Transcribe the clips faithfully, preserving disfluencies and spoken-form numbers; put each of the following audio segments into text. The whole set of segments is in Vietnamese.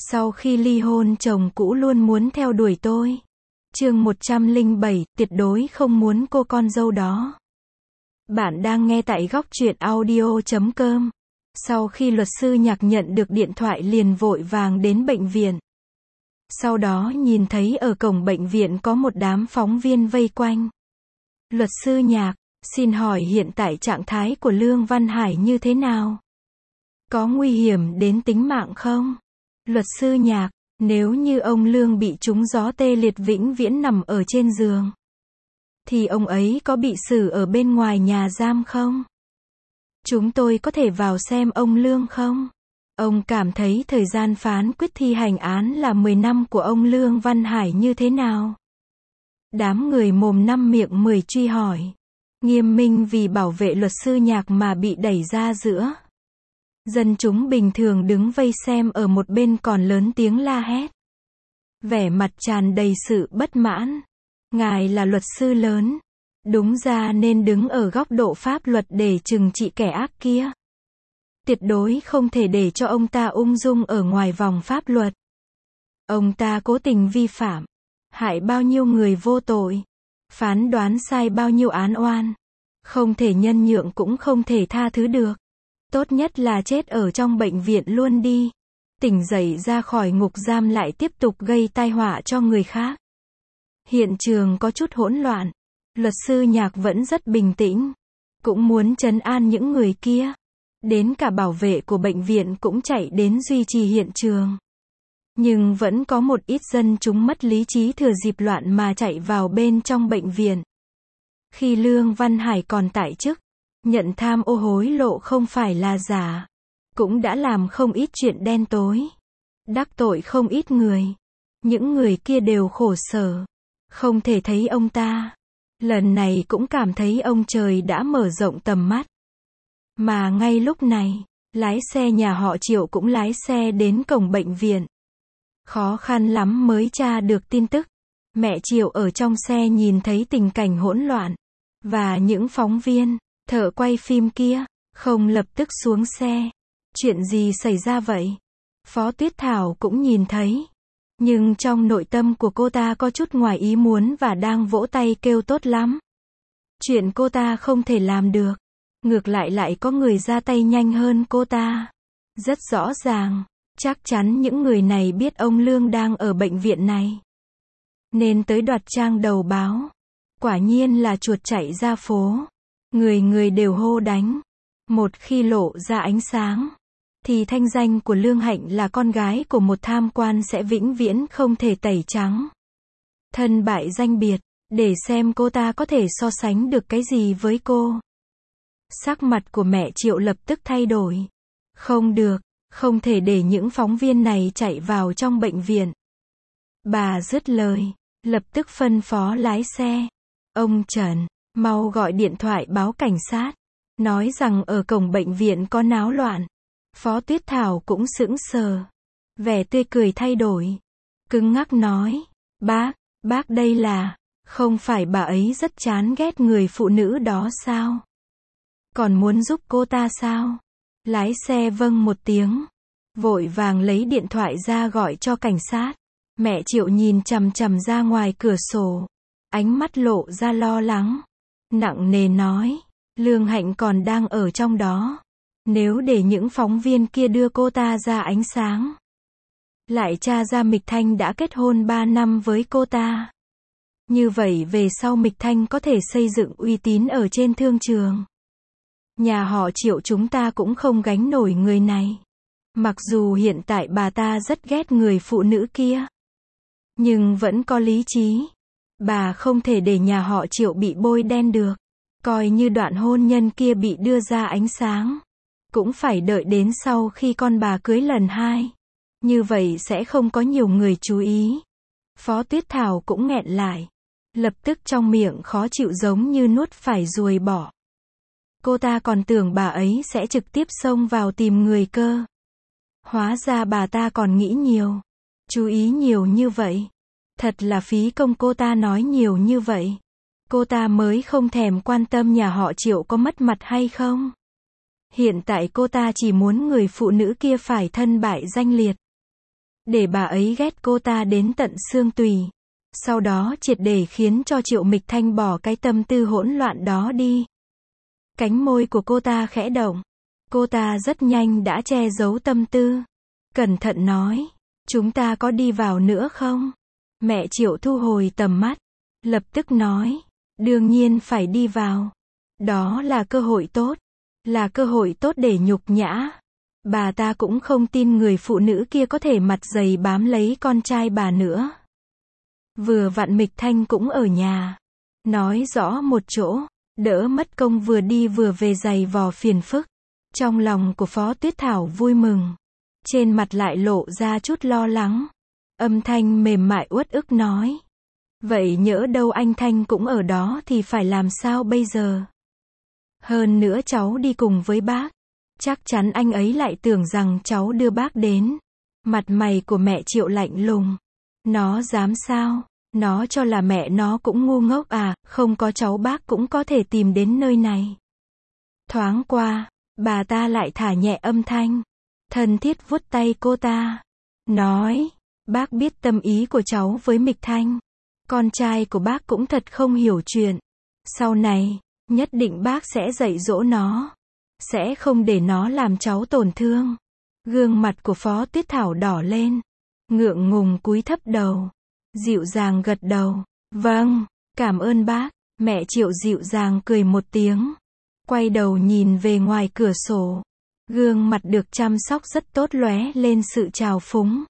Sau khi ly hôn chồng cũ luôn muốn theo đuổi tôi. Chương một trăm lẻ bảy, tuyệt đối không muốn cô con dâu đó. Bạn đang nghe tại góc truyện audio chấm com. Sau khi luật sư Nhạc nhận được điện thoại liền vội vàng đến bệnh viện. Sau đó nhìn thấy ở cổng bệnh viện có một đám phóng viên vây quanh. Luật sư Nhạc, xin hỏi hiện tại trạng thái của Lương Văn Hải như thế nào? Có nguy hiểm đến tính mạng không? Luật sư Nhạc, nếu như ông Lương bị trúng gió tê liệt vĩnh viễn nằm ở trên giường, thì ông ấy có bị xử ở bên ngoài nhà giam không? Chúng tôi có thể vào xem ông Lương không? Ông cảm thấy thời gian phán quyết thi hành án là mười năm của ông Lương Văn Hải như thế nào? Đám người mồm năm miệng mười truy hỏi. Nghiêm minh vì bảo vệ luật sư Nhạc mà bị đẩy ra giữa. Dân chúng bình thường đứng vây xem ở một bên còn lớn tiếng la hét. Vẻ mặt tràn đầy sự bất mãn. Ngài là luật sư lớn. Đúng ra nên đứng ở góc độ pháp luật để trừng trị kẻ ác kia. Tuyệt đối không thể để cho ông ta ung dung ở ngoài vòng pháp luật. Ông ta cố tình vi phạm, hại bao nhiêu người vô tội, phán đoán sai bao nhiêu án oan. Không thể nhân nhượng cũng không thể tha thứ được. Tốt nhất là chết ở trong bệnh viện luôn đi. Tỉnh dậy ra khỏi ngục giam lại tiếp tục gây tai họa cho người khác. Hiện trường có chút hỗn loạn. Luật sư Nhạc vẫn rất bình tĩnh. Cũng muốn trấn an những người kia. Đến cả bảo vệ của bệnh viện cũng chạy đến duy trì hiện trường. Nhưng vẫn có một ít dân chúng mất lý trí thừa dịp loạn mà chạy vào bên trong bệnh viện. Khi Lương Văn Hải còn tại chức, nhận tham ô hối lộ không phải là giả. Cũng đã làm không ít chuyện đen tối. Đắc tội không ít người. Những người kia đều khổ sở. Không thể thấy ông ta. Lần này cũng cảm thấy ông trời đã mở rộng tầm mắt. Mà ngay lúc này, lái xe nhà họ Triệu cũng lái xe đến cổng bệnh viện. Khó khăn lắm mới tra được tin tức. Mẹ Triệu ở trong xe nhìn thấy tình cảnh hỗn loạn. Và những phóng viên, thợ quay phim kia, không lập tức xuống xe. Chuyện gì xảy ra vậy? Phó Tuyết Thảo cũng nhìn thấy. Nhưng trong nội tâm của cô ta có chút ngoài ý muốn và đang vỗ tay kêu tốt lắm. Chuyện cô ta không thể làm được. Ngược lại lại có người ra tay nhanh hơn cô ta. Rất rõ ràng, chắc chắn những người này biết ông Lương đang ở bệnh viện này. Nên tới đoạt trang đầu báo. Quả nhiên là chuột chạy ra phố. Người người đều hô đánh. Một khi lộ ra ánh sáng, thì thanh danh của Lương Hạnh là con gái của một tham quan sẽ vĩnh viễn không thể tẩy trắng. Thân bại danh biệt, để xem cô ta có thể so sánh được cái gì với cô. Sắc mặt của mẹ Triệu lập tức thay đổi. Không được, không thể để những phóng viên này chạy vào trong bệnh viện. Bà dứt lời, lập tức phân phó lái xe. Ông Trần, mau gọi điện thoại báo cảnh sát. Nói rằng ở cổng bệnh viện có náo loạn. Phó Tuyết Thảo cũng sững sờ. Vẻ tươi cười thay đổi. Cứng ngắc nói. Bác, bác đây là, không phải bà ấy rất chán ghét người phụ nữ đó sao? Còn muốn giúp cô ta sao? Lái xe vâng một tiếng. Vội vàng lấy điện thoại ra gọi cho cảnh sát. Mẹ Triệu nhìn chằm chằm ra ngoài cửa sổ. Ánh mắt lộ ra lo lắng. Nặng nề nói. Lương Hạnh còn đang ở trong đó. Nếu để những phóng viên kia đưa cô ta ra ánh sáng. Lại tra ra Mịch Thanh đã kết hôn ba năm với cô ta. Như vậy về sau Mịch Thanh có thể xây dựng uy tín ở trên thương trường. Nhà họ Triệu chúng ta cũng không gánh nổi người này. Mặc dù hiện tại bà ta rất ghét người phụ nữ kia. Nhưng vẫn có lý trí. Bà không thể để nhà họ Triệu bị bôi đen được. Coi như đoạn hôn nhân kia bị đưa ra ánh sáng. Cũng phải đợi đến sau khi con bà cưới lần hai. Như vậy sẽ không có nhiều người chú ý. Phó Tuyết Thảo cũng nghẹn lại. Lập tức trong miệng khó chịu giống như nuốt phải ruồi bọ. Cô ta còn tưởng bà ấy sẽ trực tiếp xông vào tìm người cơ. Hóa ra bà ta còn nghĩ nhiều. Chú ý nhiều như vậy. Thật là phí công cô ta nói nhiều như vậy. Cô ta mới không thèm quan tâm nhà họ Triệu có mất mặt hay không. Hiện tại cô ta chỉ muốn người phụ nữ kia phải thân bại danh liệt. để bà ấy ghét cô ta đến tận xương tùy. Sau đó triệt để khiến cho Triệu Mịch Thanh bỏ cái tâm tư hỗn loạn đó đi. Cánh môi của cô ta khẽ động. Cô ta rất nhanh đã che giấu tâm tư. Cẩn thận nói, chúng ta có đi vào nữa không? Mẹ Triệu thu hồi tầm mắt. Lập tức nói, đương nhiên phải đi vào. Đó là cơ hội tốt. Là cơ hội tốt để nhục nhã. Bà ta cũng không tin người phụ nữ kia có thể mặt dày bám lấy con trai bà nữa. Vừa vặn Mịch Thanh cũng ở nhà. Nói rõ một chỗ, đỡ mất công vừa đi vừa về giày vò phiền phức. Trong lòng của Phó Tuyết Thảo vui mừng. Trên mặt lại lộ ra chút lo lắng. Âm thanh mềm mại uất ức nói. Vậy nhỡ đâu anh Thanh cũng ở đó thì phải làm sao bây giờ? Hơn nữa cháu đi cùng với bác. Chắc chắn anh ấy lại tưởng rằng cháu đưa bác đến. Mặt mày của mẹ Triệu lạnh lùng. Nó dám sao? Nó cho là mẹ nó cũng ngu ngốc à, không có cháu bác cũng có thể tìm đến nơi này. Thoáng qua, bà ta lại thả nhẹ âm thanh. Thân thiết vuốt tay cô ta. Nói, bác biết tâm ý của cháu với Mịch Thanh. Con trai của bác cũng thật không hiểu chuyện. Sau này, nhất định bác sẽ dạy dỗ nó. Sẽ không để nó làm cháu tổn thương. Gương mặt của Phó Tuyết Thảo đỏ lên. Ngượng ngùng cúi thấp đầu. Dịu dàng gật đầu. Vâng, cảm ơn bác. Mẹ Triệu dịu dàng cười một tiếng. Quay đầu nhìn về ngoài cửa sổ. Gương mặt được chăm sóc rất tốt lóe lên sự trào phúng.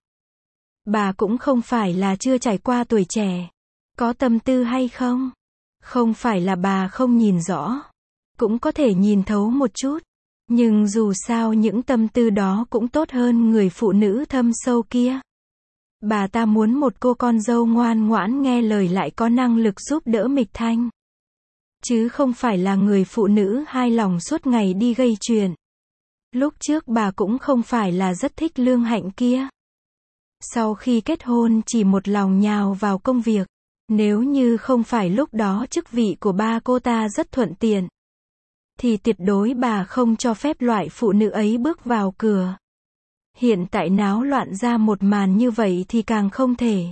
Bà cũng không phải là chưa trải qua tuổi trẻ. Có tâm tư hay không? Không phải là bà không nhìn rõ. Cũng có thể nhìn thấu một chút. Nhưng dù sao những tâm tư đó cũng tốt hơn người phụ nữ thâm sâu kia. Bà ta muốn một cô con dâu ngoan ngoãn nghe lời lại có năng lực giúp đỡ Mịch Thanh. Chứ không phải là người phụ nữ hai lòng suốt ngày đi gây chuyện. Lúc trước bà cũng không phải là rất thích Lương Hạnh kia. Sau khi kết hôn chỉ một lòng nhào vào công việc. Nếu như không phải lúc đó chức vị của ba cô ta rất thuận tiện. Thì tuyệt đối bà không cho phép loại phụ nữ ấy bước vào cửa. Hiện tại náo loạn ra một màn như vậy thì càng không thể.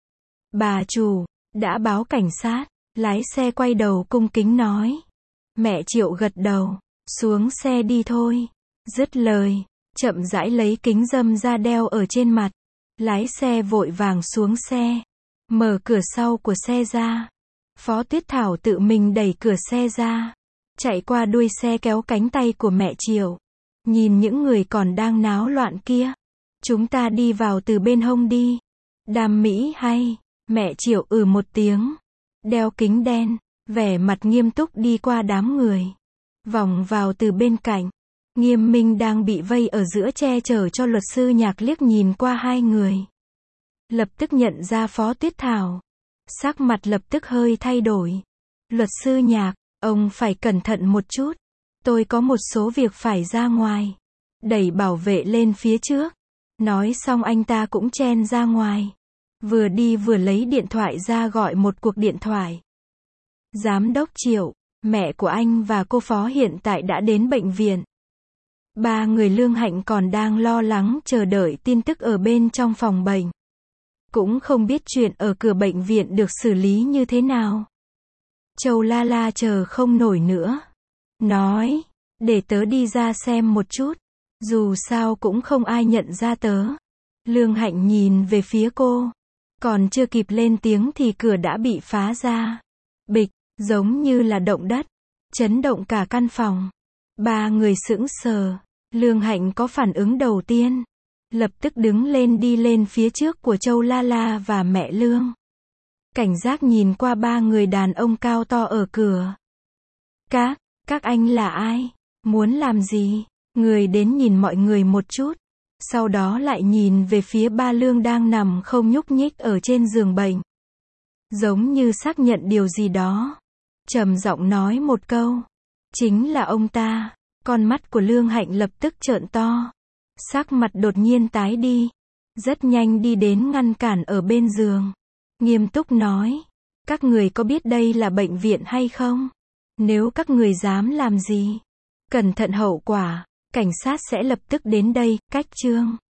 Bà chủ, đã báo cảnh sát. Lái xe quay đầu cung kính nói. Mẹ Triệu gật đầu. Xuống xe đi thôi. Dứt lời, chậm rãi lấy kính râm ra đeo ở trên mặt. Lái xe vội vàng xuống xe. Mở cửa sau của xe ra. Phó Tuyết Thảo tự mình đẩy cửa xe ra. Chạy qua đuôi xe kéo cánh tay của mẹ Triệu. Nhìn những người còn đang náo loạn kia. Chúng ta đi vào từ bên hông đi. Đam mỹ hay? Mẹ Triệu ừ một tiếng. Đeo kính đen. Vẻ mặt nghiêm túc đi qua đám người. Vòng vào từ bên cạnh. Nghiêm Minh đang bị vây ở giữa che chở cho luật sư Nhạc liếc nhìn qua hai người. Lập tức nhận ra Phó Tuyết Thảo. Sắc mặt lập tức hơi thay đổi. Luật sư Nhạc, ông phải cẩn thận một chút. Tôi có một số việc phải ra ngoài. Đẩy bảo vệ lên phía trước. Nói xong anh ta cũng chen ra ngoài. Vừa đi vừa lấy điện thoại ra gọi một cuộc điện thoại. Giám đốc Triệu, mẹ của anh và cô Phó hiện tại đã đến bệnh viện. Ba người Lương Hạnh còn đang lo lắng chờ đợi tin tức ở bên trong phòng bệnh. Cũng không biết chuyện ở cửa bệnh viện được xử lý như thế nào. Châu La La chờ không nổi nữa. Nói, để tớ đi ra xem một chút. Dù sao cũng không ai nhận ra tớ. Lương Hạnh nhìn về phía cô. Còn chưa kịp lên tiếng thì cửa đã bị phá ra. Bịch, giống như là động đất. Chấn động cả căn phòng. Ba người sững sờ. Lương Hạnh có phản ứng đầu tiên. Lập tức đứng lên đi lên phía trước của Châu La La và mẹ Lương. Cảnh giác nhìn qua ba người đàn ông cao to ở cửa. Các, các anh là ai? Muốn làm gì? Người đến nhìn mọi người một chút. Sau đó lại nhìn về phía ba Lương đang nằm không nhúc nhích ở trên giường bệnh. Giống như xác nhận điều gì đó. Trầm giọng nói một câu. Chính là ông ta. Con mắt của Lương Hạnh lập tức trợn to. Sắc mặt đột nhiên tái đi. Rất nhanh đi đến ngăn cản ở bên giường. Nghiêm túc nói. Các người có biết đây là bệnh viện hay không? Nếu các người dám làm gì? Cẩn thận hậu quả. Cảnh sát sẽ lập tức đến đây, cách chương.